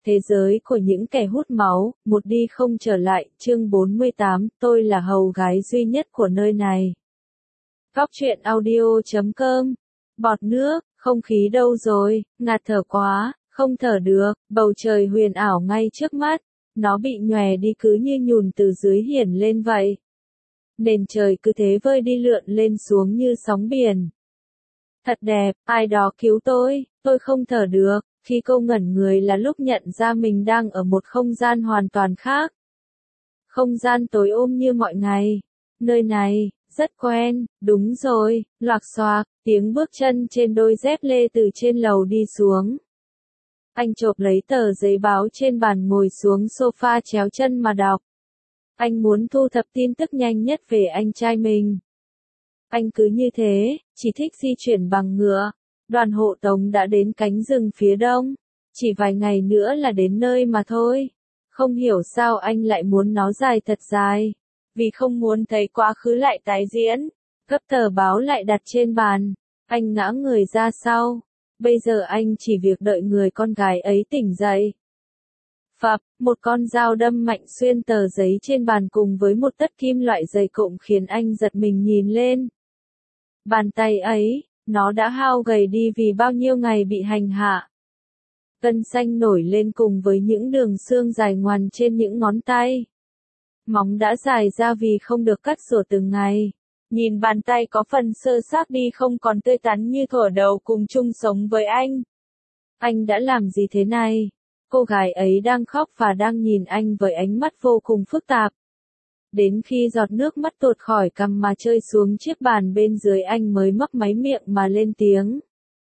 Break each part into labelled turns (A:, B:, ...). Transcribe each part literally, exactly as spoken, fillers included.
A: Thế giới của những kẻ hút máu, một đi không trở lại, chương bốn mươi tám, tôi là hầu gái duy nhất của nơi này. Góc truyện audio chấm com. Bọt nước, không khí đâu rồi, ngạt thở quá, không thở được, bầu trời huyền ảo ngay trước mắt, nó bị nhòe đi cứ như nhùn từ dưới hiển lên vậy. Nền trời cứ thế vơi đi lượn lên xuống như sóng biển. Thật đẹp, ai đó cứu tôi, tôi không thở được. Khi cô ngẩn người là lúc nhận ra mình đang ở một không gian hoàn toàn khác. Không gian tối ôm như mọi ngày. Nơi này, rất quen, đúng rồi, loạc xoạc, tiếng bước chân trên đôi dép lê từ trên lầu đi xuống. Anh chộp lấy tờ giấy báo trên bàn ngồi xuống sofa chéo chân mà đọc. Anh muốn thu thập tin tức nhanh nhất về anh trai mình. Anh cứ như thế, chỉ thích di chuyển bằng ngựa. Đoàn hộ tống đã đến cánh rừng phía đông. Chỉ vài ngày nữa là đến nơi mà thôi. Không hiểu sao anh lại muốn nó dài thật dài. Vì không muốn thấy quá khứ lại tái diễn. Gấp tờ báo lại đặt trên bàn. Anh ngã người ra sau. Bây giờ anh chỉ việc đợi người con gái ấy tỉnh dậy. Phập, một con dao đâm mạnh xuyên tờ giấy trên bàn cùng với một tất kim loại dày cộm khiến anh giật mình nhìn lên. Bàn tay ấy, nó đã hao gầy đi vì bao nhiêu ngày bị hành hạ. Gân xanh nổi lên cùng với những đường xương dài ngoằn trên những ngón tay. Móng đã dài ra vì không được cắt sửa từng ngày. Nhìn bàn tay có phần sơ xác đi không còn tươi tắn như thuở đầu cùng chung sống với anh. Anh đã làm gì thế này? Cô gái ấy đang khóc và đang nhìn anh với ánh mắt vô cùng phức tạp. Đến khi giọt nước mắt tuột khỏi cằm mà rơi xuống chiếc bàn bên dưới anh mới mấp máy miệng mà lên tiếng.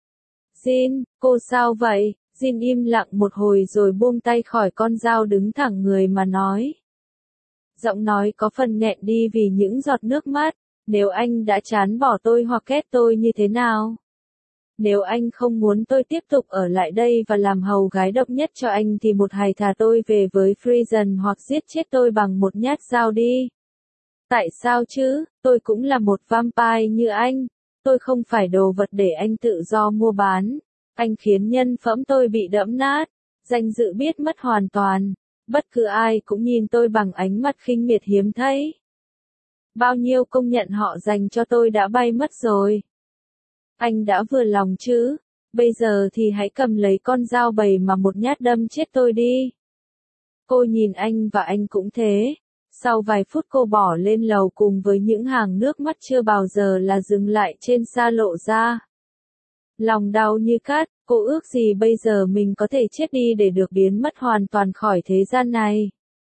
A: Jin, cô sao vậy? Jin im lặng một hồi rồi buông tay khỏi con dao đứng thẳng người mà nói. Giọng nói có phần nghẹn đi vì những giọt nước mắt. Nếu anh đã chán bỏ tôi hoặc ghét tôi như thế nào? Nếu anh không muốn tôi tiếp tục ở lại đây và làm hầu gái độc nhất cho anh thì một hãy thả tôi về với Friesen hoặc giết chết tôi bằng một nhát dao đi. Tại sao chứ, tôi cũng là một vampire như anh. Tôi không phải đồ vật để anh tự do mua bán. Anh khiến nhân phẩm tôi bị đẫm nát. Danh dự biết mất hoàn toàn. Bất cứ ai cũng nhìn tôi bằng ánh mắt khinh miệt hiếm thấy. Bao nhiêu công nhận họ dành cho tôi đã bay mất rồi. Anh đã vừa lòng chứ? Bây giờ thì hãy cầm lấy con dao bầy mà một nhát đâm chết tôi đi. Cô nhìn anh và anh cũng thế. Sau vài phút cô bỏ lên lầu cùng với những hàng nước mắt chưa bao giờ là dừng lại trên xa lộ ra. Lòng đau như cát, cô ước gì bây giờ mình có thể chết đi để được biến mất hoàn toàn khỏi thế gian này.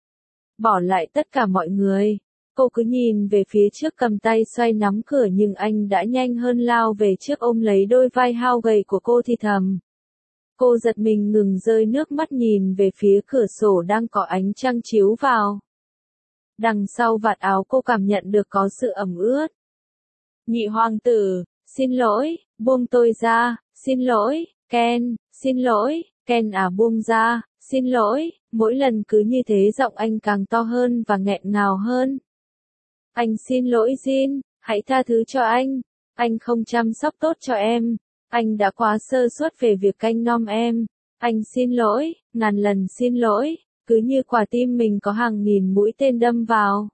A: Bỏ lại tất cả mọi người. Cô cứ nhìn về phía trước cầm tay xoay nắm cửa nhưng anh đã nhanh hơn lao về trước ôm lấy đôi vai hao gầy của cô thì thầm. Cô giật mình ngừng rơi nước mắt nhìn về phía cửa sổ đang có ánh trăng chiếu vào. Đằng sau vạt áo cô cảm nhận được có sự ẩm ướt. Nhị hoàng tử, xin lỗi, buông tôi ra, xin lỗi, Ken, xin lỗi, Ken à buông ra, xin lỗi, mỗi lần cứ như thế giọng anh càng to hơn và nghẹn ngào hơn. Anh xin lỗi Jin, hãy tha thứ cho anh, anh không chăm sóc tốt cho em, anh đã quá sơ suất về việc canh nom em, anh xin lỗi, ngàn lần xin lỗi, cứ như quả tim mình có hàng nghìn mũi tên đâm vào.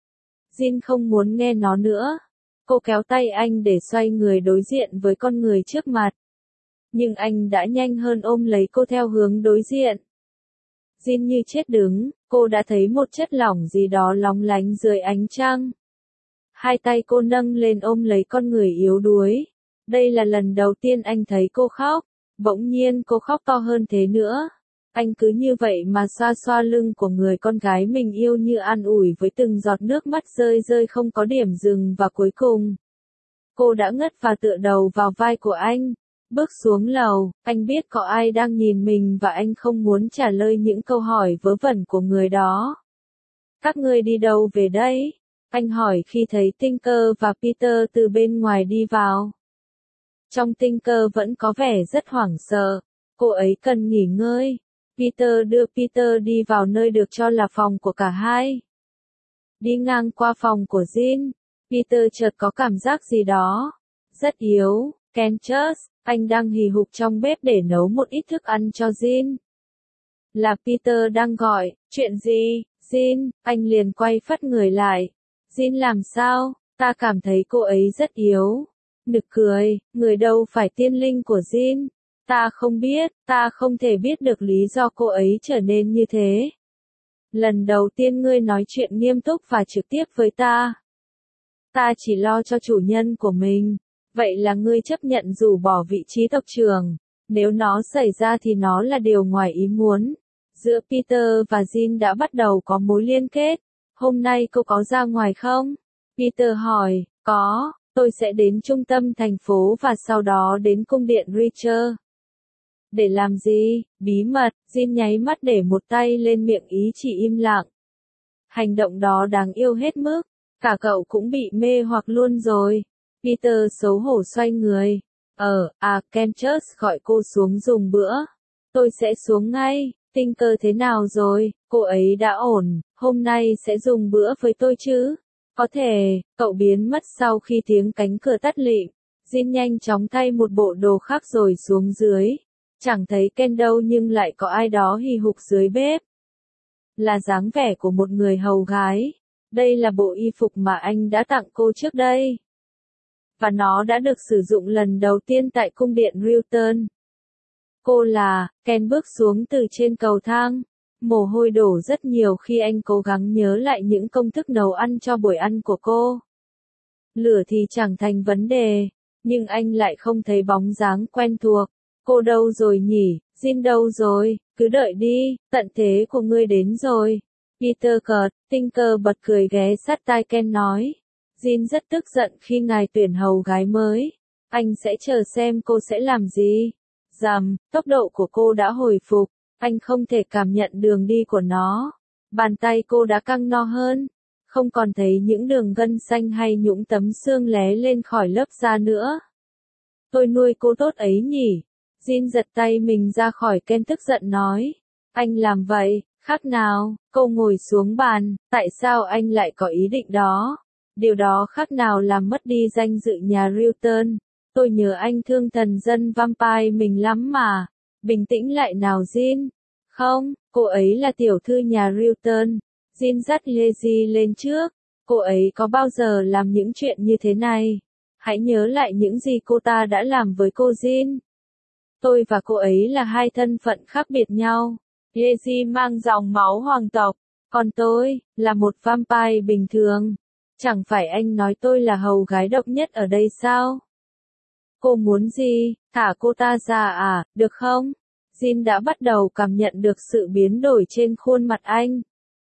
A: Jin không muốn nghe nó nữa, cô kéo tay anh để xoay người đối diện với con người trước mặt. Nhưng anh đã nhanh hơn ôm lấy cô theo hướng đối diện. Jin như chết đứng, cô đã thấy một chất lỏng gì đó lóng lánh dưới ánh trăng. Hai tay cô nâng lên ôm lấy con người yếu đuối. Đây là lần đầu tiên anh thấy cô khóc. Bỗng nhiên cô khóc to hơn thế nữa. Anh cứ như vậy mà xoa xoa lưng của người con gái mình yêu như an ủi với từng giọt nước mắt rơi rơi không có điểm dừng và cuối cùng. Cô đã ngất và tựa đầu vào vai của anh. Bước xuống lầu, anh biết có ai đang nhìn mình và anh không muốn trả lời những câu hỏi vớ vẩn của người đó. Các ngươi đi đâu về đây? Anh hỏi khi thấy Tinker và Peter từ bên ngoài đi vào. Trong Tinker vẫn có vẻ rất hoảng sợ, cô ấy cần nghỉ ngơi. Peter đưa Peter đi vào nơi được cho là phòng của cả hai. Đi ngang qua phòng của Jin, Peter chợt có cảm giác gì đó. Rất yếu, Kenchus, anh đang hì hục trong bếp để nấu một ít thức ăn cho Jin. Là Peter đang gọi, chuyện gì, Jin, anh liền quay phắt người lại. Jin làm sao, ta cảm thấy cô ấy rất yếu. Nực cười, người đâu phải tiên linh của Jin. Ta không biết, ta không thể biết được lý do cô ấy trở nên như thế. Lần đầu tiên ngươi nói chuyện nghiêm túc và trực tiếp với ta. Ta chỉ lo cho chủ nhân của mình. Vậy là ngươi chấp nhận rủ bỏ vị trí tộc trưởng. Nếu nó xảy ra thì nó là điều ngoài ý muốn. Giữa Peter và Jin đã bắt đầu có mối liên kết. Hôm nay cô có ra ngoài không? Peter hỏi, có, tôi sẽ đến trung tâm thành phố và sau đó đến cung điện Richer. Để làm gì? Bí mật, Jin nháy mắt để một tay lên miệng ý chỉ im lặng. Hành động đó đáng yêu hết mức, cả cậu cũng bị mê hoặc luôn rồi. Peter xấu hổ xoay người. Ờ, à, Kenchus gọi cô xuống dùng bữa. Tôi sẽ xuống ngay. Tinker thế nào rồi? Cô ấy đã ổn, hôm nay sẽ dùng bữa với tôi chứ? Có thể, cậu biến mất sau khi tiếng cánh cửa tắt lịm. Jin nhanh chóng thay một bộ đồ khác rồi xuống dưới. Chẳng thấy Ken đâu nhưng lại có ai đó hì hục dưới bếp. Là dáng vẻ của một người hầu gái. Đây là bộ y phục mà anh đã tặng cô trước đây. Và nó đã được sử dụng lần đầu tiên tại cung điện Rilton. Cô là, Ken bước xuống từ trên cầu thang. Mồ hôi đổ rất nhiều khi anh cố gắng nhớ lại những công thức nấu ăn cho buổi ăn của cô. Lửa thì chẳng thành vấn đề, nhưng anh lại không thấy bóng dáng quen thuộc. Cô đâu rồi nhỉ? Jin đâu rồi? Cứ đợi đi, tận thế của ngươi đến rồi. Peter cợt, Tinker bật cười ghé sát tai Ken nói. Jin rất tức giận khi ngài tuyển hầu gái mới. Anh sẽ chờ xem cô sẽ làm gì. Dầm, tốc độ của cô đã hồi phục. Anh không thể cảm nhận đường đi của nó. Bàn tay cô đã căng no hơn. Không còn thấy những đường gân xanh hay những tấm xương lé lên khỏi lớp da nữa. Tôi nuôi cô tốt ấy nhỉ? Jin giật tay mình ra khỏi Ken tức giận nói. Anh làm vậy, khác nào? Cô ngồi xuống bàn, tại sao anh lại có ý định đó? Điều đó khác nào làm mất đi danh dự nhà Rilton. Tôi nhớ anh thương thần dân vampire mình lắm mà. Bình tĩnh lại nào Jin. Không, cô ấy là tiểu thư nhà Rilton. Jin dắt Lizzie lên trước. Cô ấy có bao giờ làm những chuyện như thế này? Hãy nhớ lại những gì cô ta đã làm với cô Jin. Tôi và cô ấy là hai thân phận khác biệt nhau. Lizzie mang dòng máu hoàng tộc. Còn tôi, là một vampire bình thường. Chẳng phải anh nói tôi là hầu gái độc nhất ở đây sao? Cô muốn gì? Thả cô ta ra à, được không? Jin đã bắt đầu cảm nhận được sự biến đổi trên khuôn mặt anh.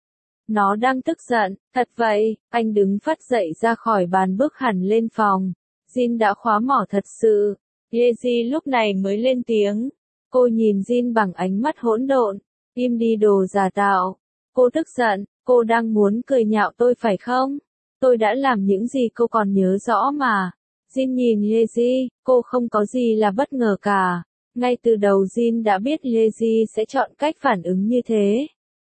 A: Nó đang tức giận, thật vậy, anh đứng phắt dậy ra khỏi bàn bước hẳn lên phòng. Jin đã khóa mỏ thật sự. Lizzie lúc này mới lên tiếng. Cô nhìn Jin bằng ánh mắt hỗn độn. Im đi đồ giả tạo. Cô tức giận, cô đang muốn cười nhạo tôi phải không? Tôi đã làm những gì cô còn nhớ rõ mà. Jin nhìn Lizzie, cô không có gì là bất ngờ cả. Ngay từ đầu Jin đã biết Lizzie sẽ chọn cách phản ứng như thế.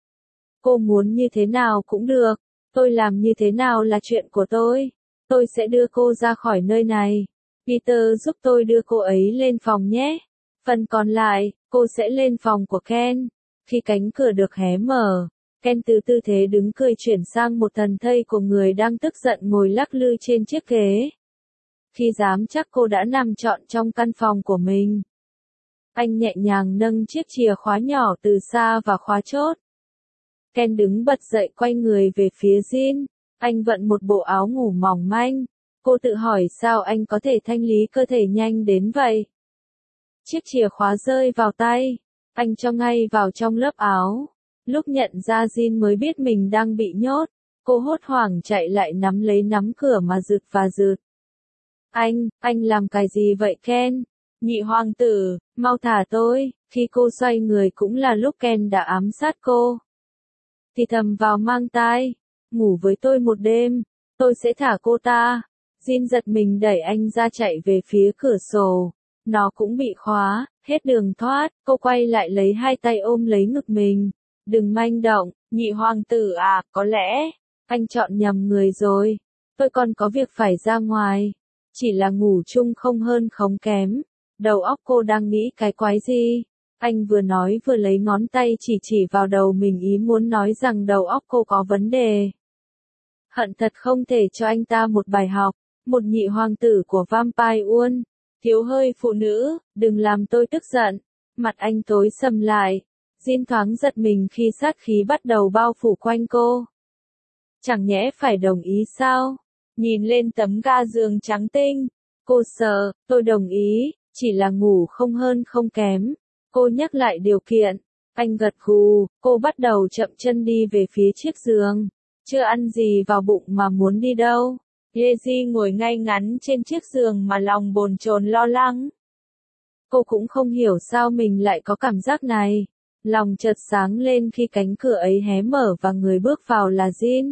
A: Cô muốn như thế nào cũng được. Tôi làm như thế nào là chuyện của tôi. Tôi sẽ đưa cô ra khỏi nơi này. Peter giúp tôi đưa cô ấy lên phòng nhé. Phần còn lại, cô sẽ lên phòng của Ken. Khi cánh cửa được hé mở, Ken từ tư thế đứng cười chuyển sang một thần thây của người đang tức giận ngồi lắc lư trên chiếc ghế. Khi dám chắc cô đã nằm trọn trong căn phòng của mình. Anh nhẹ nhàng nâng chiếc chìa khóa nhỏ từ xa và khóa chốt. Ken đứng bật dậy quay người về phía Jin. Anh vận một bộ áo ngủ mỏng manh. Cô tự hỏi sao anh có thể thanh lý cơ thể nhanh đến vậy. Chiếc chìa khóa rơi vào tay. Anh cho ngay vào trong lớp áo. Lúc nhận ra Jin mới biết mình đang bị nhốt. Cô hốt hoảng chạy lại nắm lấy nắm cửa mà rượt và rượt. Anh, anh làm cái gì vậy Ken? Nhị hoàng tử, mau thả tôi. Khi cô xoay người cũng là lúc Ken đã ám sát cô. Thì thầm vào mang tai. Ngủ với tôi một đêm. Tôi sẽ thả cô ta. Jin giật mình đẩy anh ra chạy về phía cửa sổ. Nó cũng bị khóa, hết đường thoát. Cô quay lại lấy hai tay ôm lấy ngực mình. Đừng manh động, nhị hoàng tử à, có lẽ anh chọn nhầm người rồi. Tôi còn có việc phải ra ngoài. Chỉ là ngủ chung không hơn không kém. Đầu óc cô đang nghĩ cái quái gì? Anh vừa nói vừa lấy ngón tay chỉ chỉ vào đầu mình, ý muốn nói rằng đầu óc cô có vấn đề. Hận thật không thể cho anh ta một bài học. Một nhị hoàng tử của Vampire World, thiếu hơi phụ nữ, đừng làm tôi tức giận. Mặt anh tối sầm lại. Jin thoáng giật mình khi sát khí bắt đầu bao phủ quanh cô. Chẳng nhẽ phải đồng ý sao? Nhìn lên tấm ga giường trắng tinh. Cô sợ, tôi đồng ý, chỉ là ngủ không hơn không kém. Cô nhắc lại điều kiện. Anh gật gù, cô bắt đầu chậm chân đi về phía chiếc giường. Chưa ăn gì vào bụng mà muốn đi đâu. Yeji ngồi ngay ngắn trên chiếc giường mà lòng bồn chồn lo lắng. Cô cũng không hiểu sao mình lại có cảm giác này. Lòng chợt sáng lên khi cánh cửa ấy hé mở và người bước vào là Jin.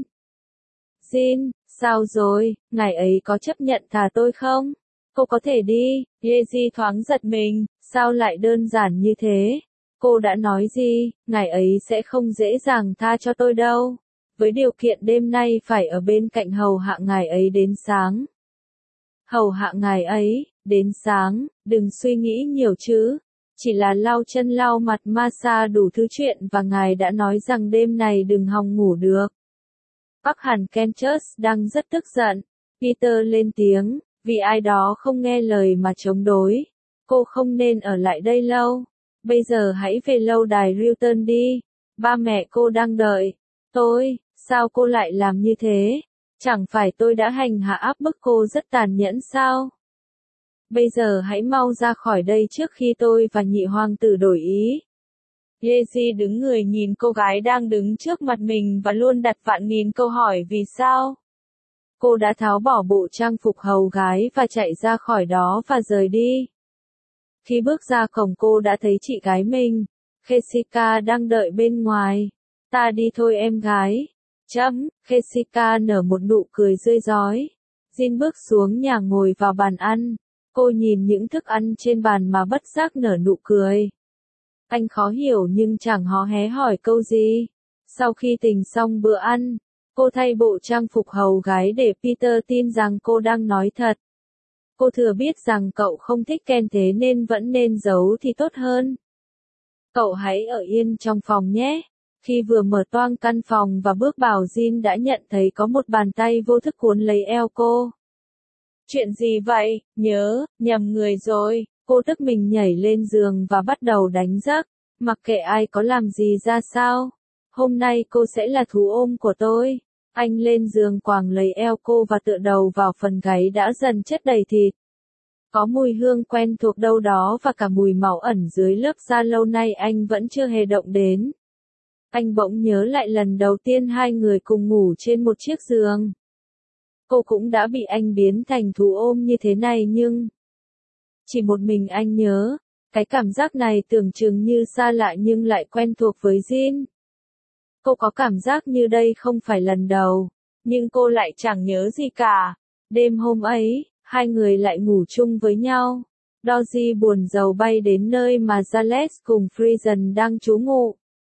A: Jin, sao rồi, ngài ấy có chấp nhận thả tôi không? Cô có thể đi. Yeji thoáng giật mình, sao lại đơn giản như thế? Cô đã nói gì, ngài ấy sẽ không dễ dàng tha cho tôi đâu. Với điều kiện đêm nay phải ở bên cạnh hầu hạ ngài ấy đến sáng. Hầu hạ ngài ấy, đến sáng, đừng suy nghĩ nhiều chứ. Chỉ là lau chân lau mặt massage đủ thứ chuyện và ngài đã nói rằng đêm này đừng hòng ngủ được. Bắc Hàn Kenchus đang rất tức giận. Peter lên tiếng, vì ai đó không nghe lời mà chống đối. Cô không nên ở lại đây lâu. Bây giờ hãy về lâu đài Rilton đi. Ba mẹ cô đang đợi. Tôi, sao cô lại làm như thế? Chẳng phải tôi đã hành hạ áp bức cô rất tàn nhẫn sao? Bây giờ hãy mau ra khỏi đây trước khi tôi và nhị hoàng tử đổi ý. Yeji đứng người nhìn cô gái đang đứng trước mặt mình và luôn đặt vạn nghìn câu hỏi vì sao. Cô đã tháo bỏ bộ trang phục hầu gái và chạy ra khỏi đó và rời đi. Khi bước ra cổng cô đã thấy chị gái mình, Jessica đang đợi bên ngoài. Ta đi thôi em gái. Chấm, Jessica nở một nụ cười rơi rói. Jin bước xuống nhà ngồi vào bàn ăn. Cô nhìn những thức ăn trên bàn mà bất giác nở nụ cười. Anh khó hiểu nhưng chẳng hó hé hỏi câu gì. Sau khi tỉnh xong bữa ăn, cô thay bộ trang phục hầu gái để Peter tin rằng cô đang nói thật. Cô thừa biết rằng cậu không thích Ken thế nên vẫn nên giấu thì tốt hơn. Cậu hãy ở yên trong phòng nhé. Khi vừa mở toang căn phòng và bước vào, Jin đã nhận thấy có một bàn tay vô thức cuốn lấy eo cô. Chuyện gì vậy? Nhớ, nhầm người rồi. Cô tức mình nhảy lên giường và bắt đầu đánh giấc. Mặc kệ ai có làm gì ra sao. Hôm nay cô sẽ là thú ôm của tôi. Anh lên giường quàng lấy eo cô và tựa đầu vào phần gáy đã dần chất đầy thịt. Có mùi hương quen thuộc đâu đó và cả mùi máu ẩn dưới lớp da lâu nay anh vẫn chưa hề động đến. Anh bỗng nhớ lại lần đầu tiên hai người cùng ngủ trên một chiếc giường. Cô cũng đã bị anh biến thành thú ôm như thế này nhưng... Chỉ một mình anh nhớ, cái cảm giác này tưởng chừng như xa lạ nhưng lại quen thuộc với Jin. Cô có cảm giác như đây không phải lần đầu, nhưng cô lại chẳng nhớ gì cả. Đêm hôm ấy, hai người lại ngủ chung với nhau. Doji buồn rầu bay đến nơi mà Jales cùng Friesen đang trú ngụ.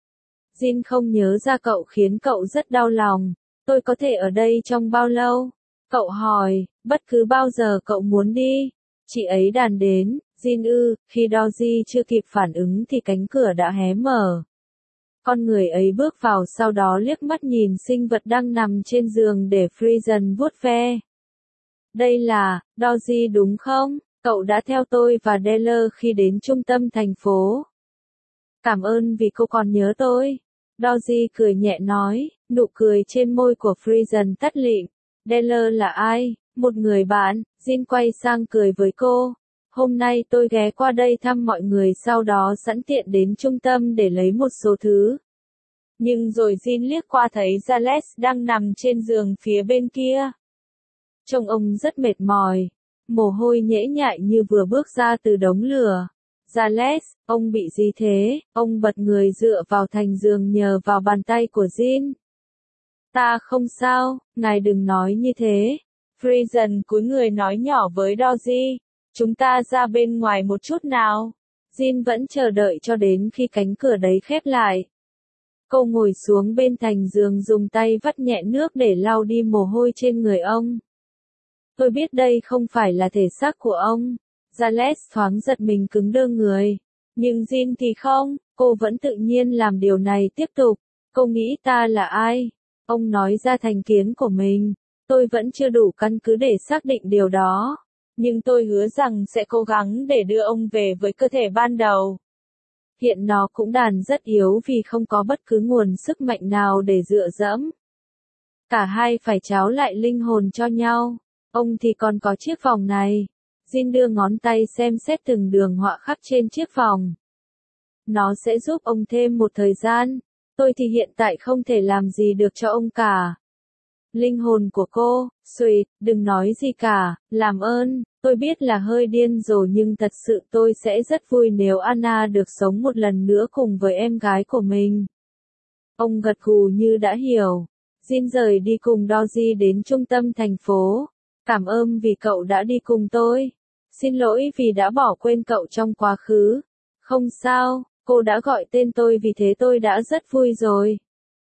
A: Jin không nhớ ra cậu khiến cậu rất đau lòng. Tôi có thể ở đây trong bao lâu? Cậu hỏi, bất cứ bao giờ cậu muốn đi. Chị ấy đàn đến, Jin ư, khi Doji chưa kịp phản ứng thì cánh cửa đã hé mở. Con người ấy bước vào sau đó liếc mắt nhìn sinh vật đang nằm trên giường để Friesen vuốt ve. Đây là, Doji đúng không? Cậu đã theo tôi và Deller khi đến trung tâm thành phố. Cảm ơn vì cô còn nhớ tôi. Doji cười nhẹ nói, nụ cười trên môi của Friesen tắt lịm. Deller là ai? Một người bạn. Jin quay sang cười với cô. Hôm nay tôi ghé qua đây thăm mọi người sau đó sẵn tiện đến trung tâm để lấy một số thứ. Nhưng rồi Jin liếc qua thấy Jales đang nằm trên giường phía bên kia. Trông ông rất mệt mỏi. Mồ hôi nhễ nhại như vừa bước ra từ đống lửa. Jales, ông bị gì thế? Ông bật người dựa vào thành giường nhờ vào bàn tay của Jin. Ta không sao, ngài đừng nói như thế. Friesen cúi người nói nhỏ với Doji. Chúng ta ra bên ngoài một chút nào. Jin vẫn chờ đợi cho đến khi cánh cửa đấy khép lại. Cô ngồi xuống bên thành giường dùng tay vắt nhẹ nước để lau đi mồ hôi trên người ông. Tôi biết đây không phải là thể xác của ông. Jales thoáng giật mình cứng đơ người. Nhưng Jin thì không, cô vẫn tự nhiên làm điều này tiếp tục. Cô nghĩ ta là ai? Ông nói ra thành kiến của mình. Tôi vẫn chưa đủ căn cứ để xác định điều đó. Nhưng tôi hứa rằng sẽ cố gắng để đưa ông về với cơ thể ban đầu. Hiện nó cũng đàn rất yếu vì không có bất cứ nguồn sức mạnh nào để dựa dẫm. Cả hai phải tráo lại linh hồn cho nhau. Ông thì còn có chiếc vòng này. Jin đưa ngón tay xem xét từng đường họa khắc trên chiếc vòng. Nó sẽ giúp ông thêm một thời gian. Tôi thì hiện tại không thể làm gì được cho ông cả. Linh hồn của cô, Sweet, đừng nói gì cả, làm ơn, tôi biết là hơi điên rồi nhưng thật sự tôi sẽ rất vui nếu Anna được sống một lần nữa cùng với em gái của mình. Ông gật gù như đã hiểu. Jin rời đi cùng Doji đến trung tâm thành phố. Cảm ơn vì cậu đã đi cùng tôi. Xin lỗi vì đã bỏ quên cậu trong quá khứ. Không sao, cô đã gọi tên tôi vì thế tôi đã rất vui rồi.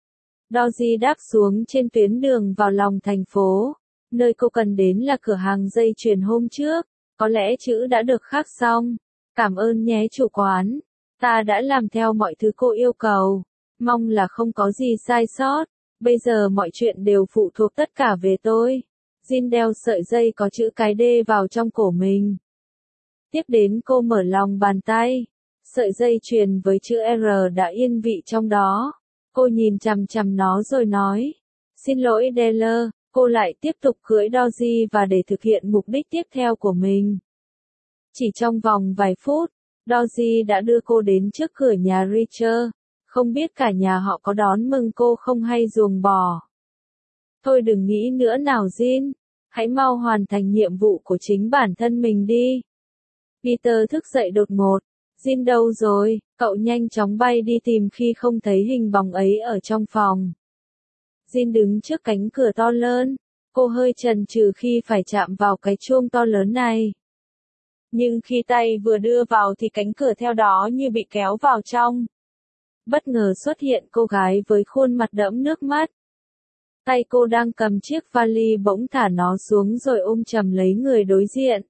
A: Doji đáp xuống trên tuyến đường vào lòng thành phố. Nơi cô cần đến là cửa hàng dây chuyền hôm trước. Có lẽ chữ đã được khắc xong. Cảm ơn nhé chủ quán. Ta đã làm theo mọi thứ cô yêu cầu. Mong là không có gì sai sót. Bây giờ mọi chuyện đều phụ thuộc tất cả về tôi. Jin đeo sợi dây có chữ cái D vào trong cổ mình. Tiếp đến cô mở lòng bàn tay. Sợi dây chuyền với chữ R đã yên vị trong đó. Cô nhìn chằm chằm nó rồi nói. Xin lỗi Deller, cô lại tiếp tục cưỡi Doji và để thực hiện mục đích tiếp theo của mình. Chỉ trong vòng vài phút, Doji đã đưa cô đến trước cửa nhà Richard. Không biết cả nhà họ có đón mừng cô không hay ruồng bỏ. Thôi đừng nghĩ nữa nào Jin. Hãy mau hoàn thành nhiệm vụ của chính bản thân mình đi. Peter thức dậy đột ngột. Jin đâu rồi? Cậu nhanh chóng bay đi tìm khi không thấy hình bóng ấy ở trong phòng. Jin đứng trước cánh cửa to lớn. Cô hơi chần chừ khi phải chạm vào cái chuông to lớn này. Nhưng khi tay vừa đưa vào thì cánh cửa theo đó như bị kéo vào trong. Bất ngờ xuất hiện cô gái với khuôn mặt đẫm nước mắt. Tay cô đang cầm chiếc vali bỗng thả nó xuống rồi ôm chầm lấy người đối diện.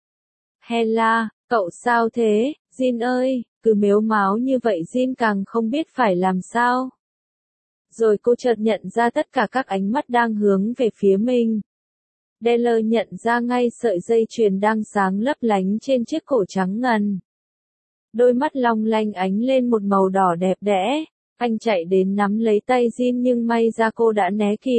A: Hela, cậu sao thế, Jin ơi, cứ mếu máo như vậy Jin càng không biết phải làm sao. Rồi cô chợt nhận ra tất cả các ánh mắt đang hướng về phía mình. Deller nhận ra ngay sợi dây chuyền đang sáng lấp lánh trên chiếc cổ trắng ngần. Đôi mắt long lanh ánh lên một màu đỏ đẹp đẽ. Anh chạy đến nắm lấy tay Jin nhưng may ra cô đã né kịp.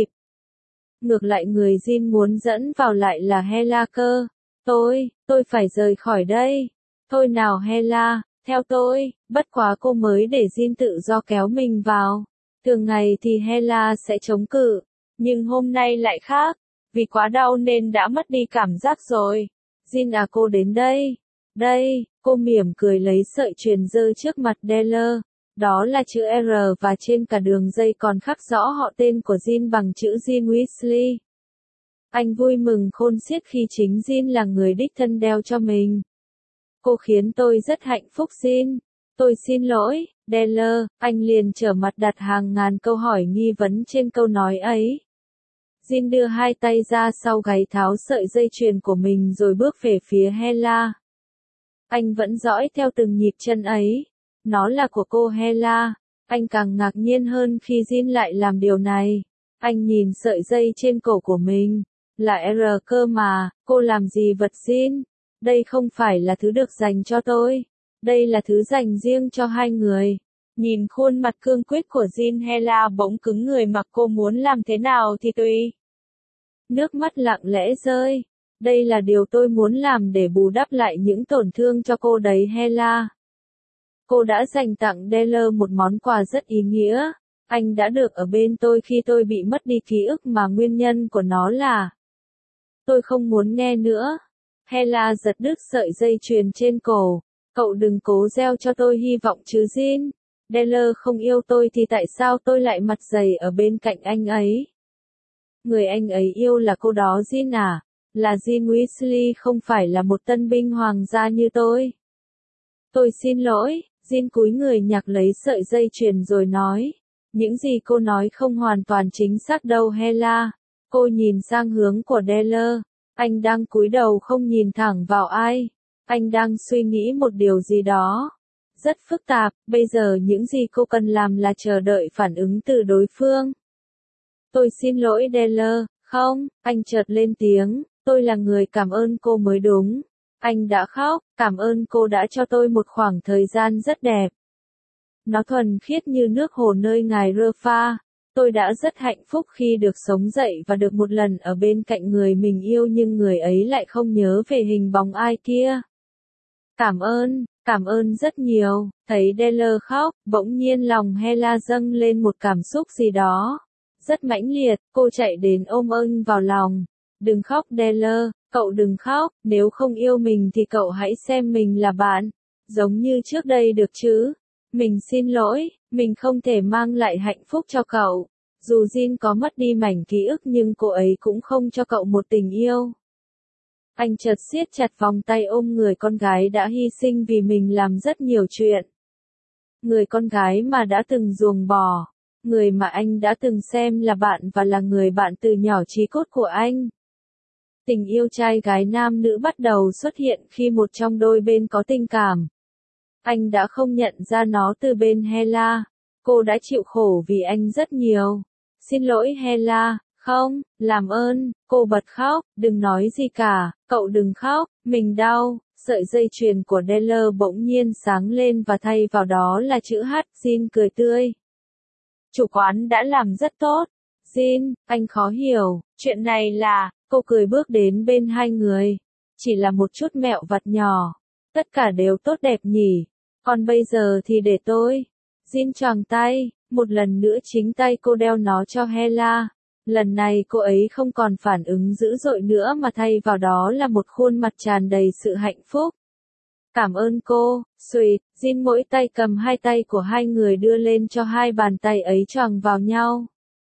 A: Ngược lại người Jin muốn dẫn vào lại là Hela cơ. Tôi, tôi phải rời khỏi đây. Thôi nào Hela, theo tôi, bất quá cô mới để Jin tự do kéo mình vào. Thường ngày thì Hela sẽ chống cự, nhưng hôm nay lại khác. Vì quá đau nên đã mất đi cảm giác rồi. Jin à cô đến đây. Đây, cô mỉm cười lấy sợi chuyền giơ trước mặt Deller. Đó là chữ R và trên cả đường dây còn khắc rõ họ tên của Jin bằng chữ Jin Weasley. Anh vui mừng khôn xiết khi chính Jin là người đích thân đeo cho mình. Cô khiến tôi rất hạnh phúc Jin. Tôi xin lỗi, Deller, anh liền trở mặt đặt hàng ngàn câu hỏi nghi vấn trên câu nói ấy. Jin đưa hai tay ra sau gáy tháo sợi dây chuyền của mình rồi bước về phía Hela. Anh vẫn dõi theo từng nhịp chân ấy. Nó là của cô Hela. Anh càng ngạc nhiên hơn khi Jin lại làm điều này. Anh nhìn sợi dây trên cổ của mình. Là R cơ mà, cô làm gì vật Jin? Đây không phải là thứ được dành cho tôi. Đây là thứ dành riêng cho hai người. Nhìn khuôn mặt cương quyết của Jin Hela bỗng cứng người mặc cô muốn làm thế nào thì tùy. Nước mắt lặng lẽ rơi. Đây là điều tôi muốn làm để bù đắp lại những tổn thương cho cô đấy Hela. Cô đã dành tặng Deller một món quà rất ý nghĩa. Anh đã được ở bên tôi khi tôi bị mất đi ký ức mà nguyên nhân của nó là... Tôi không muốn nghe nữa. Hela giật đứt sợi dây chuyền trên cổ. Cậu đừng cố gieo cho tôi hy vọng chứ Jin. Deller không yêu tôi thì tại sao tôi lại mặt dày ở bên cạnh anh ấy? Người anh ấy yêu là cô đó Jin à? Là Jin Weasley không phải là một tân binh hoàng gia như tôi. Tôi xin lỗi, Jin cúi người nhặt lấy sợi dây chuyền rồi nói. Những gì cô nói không hoàn toàn chính xác đâu Hela. Cô nhìn sang hướng của Deller. Anh đang cúi đầu không nhìn thẳng vào ai. Anh đang suy nghĩ một điều gì đó. rất phức tạp, bây giờ những gì cô cần làm là chờ đợi phản ứng từ đối phương. Tôi xin lỗi Deller, không, anh chợt lên tiếng, tôi là người cảm ơn cô mới đúng. Anh đã khóc, cảm ơn cô đã cho tôi một khoảng thời gian rất đẹp. Nó thuần khiết như nước hồ nơi ngài rơ pha. Tôi đã rất hạnh phúc khi được sống dậy và được một lần ở bên cạnh người mình yêu nhưng người ấy lại không nhớ về hình bóng ai kia. Cảm ơn, cảm ơn rất nhiều, thấy Deller khóc, bỗng nhiên lòng Hela dâng lên một cảm xúc gì đó. Rất mãnh liệt, cô chạy đến ôm ân vào lòng. Đừng khóc Deller, cậu đừng khóc, nếu không yêu mình thì cậu hãy xem mình là bạn. Giống như trước đây được chứ. Mình xin lỗi, mình không thể mang lại hạnh phúc cho cậu. Dù Jin có mất đi mảnh ký ức nhưng cô ấy cũng không cho cậu một tình yêu. Anh chợt siết chặt vòng tay ôm người con gái đã hy sinh vì mình làm rất nhiều chuyện. Người con gái mà đã từng ruồng bỏ. Người mà anh đã từng xem là bạn và là người bạn từ nhỏ chí cốt của anh. Tình yêu trai gái nam nữ bắt đầu xuất hiện khi một trong đôi bên có tình cảm. Anh đã không nhận ra nó từ bên Hela. Cô đã chịu khổ vì anh rất nhiều. Xin lỗi Hela, không, làm ơn, cô bật khóc, đừng nói gì cả, cậu đừng khóc, mình đau. Sợi dây chuyền của Deller bỗng nhiên sáng lên và thay vào đó là chữ H. Jin cười tươi. Chủ quán đã làm rất tốt. Jin, anh khó hiểu, chuyện này là, cô cười bước đến bên hai người. Chỉ là một chút mẹo vặt nhỏ. Tất cả đều tốt đẹp nhỉ. Còn bây giờ thì để tôi. Jin choàng tay, một lần nữa chính tay cô đeo nó cho Hela. Lần này cô ấy không còn phản ứng dữ dội nữa mà thay vào đó là một khuôn mặt tràn đầy sự hạnh phúc. Cảm ơn cô, Sweet. Jin mỗi tay cầm hai tay của hai người đưa lên cho hai bàn tay ấy choàng vào nhau.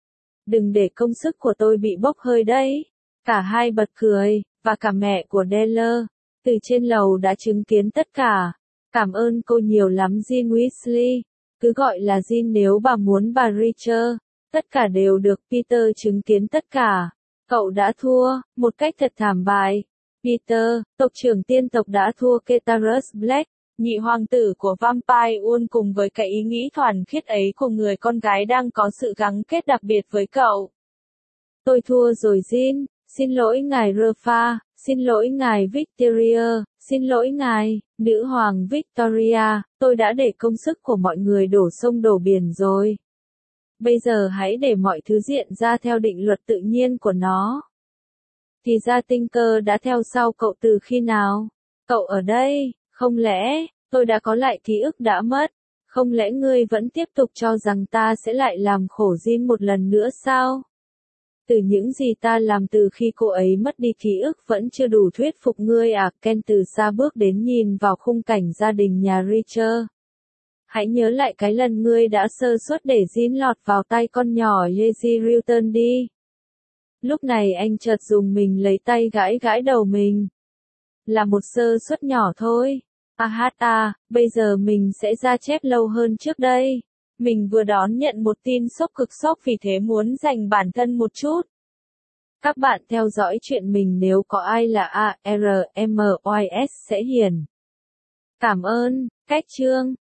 A: Đừng để công sức của tôi bị bốc hơi đấy. Cả hai bật cười, và cả mẹ của Deller, từ trên lầu đã chứng kiến tất cả. Cảm ơn cô nhiều lắm Jin Weasley. Cứ gọi là Jin nếu bà muốn bà Richer. Tất cả đều được Peter chứng kiến tất cả. Cậu đã thua, một cách thật thảm bại. Peter, tộc trưởng tiên tộc đã thua Cetarus Black, nhị hoàng tử của Vampire World cùng với cái ý nghĩ thuần khiết ấy của người con gái đang có sự gắn kết đặc biệt với cậu. Tôi thua rồi Jin, xin lỗi ngài Ruffa, xin lỗi ngài Victoria, xin lỗi ngài, nữ hoàng Victoria, tôi đã để công sức của mọi người đổ sông đổ biển rồi. Bây giờ hãy để mọi thứ diễn ra theo định luật tự nhiên của nó. Thì ra Tinker đã theo sau cậu từ khi nào? Cậu ở đây, không lẽ, tôi đã có lại ký ức đã mất? Không lẽ ngươi vẫn tiếp tục cho rằng ta sẽ lại làm khổ Jin một lần nữa sao? Từ những gì ta làm từ khi cô ấy mất đi ký ức vẫn chưa đủ thuyết phục ngươi à? Ken từ xa bước đến nhìn vào khung cảnh gia đình nhà Richer. Hãy nhớ lại cái lần ngươi đã sơ suất để Jin lọt vào tay con nhỏ Yeji Rilton đi. Lúc này anh chợt dùng mình lấy tay gãi gãi đầu mình. Là một sơ suất nhỏ thôi. À hát à, bây giờ mình sẽ ra chép lâu hơn trước đây. Mình vừa đón nhận một tin sốc cực sốc vì thế muốn dành bản thân một chút. Các bạn theo dõi chuyện mình nếu có ai là A R M Y S sẽ hiển. Cảm ơn, cách chương.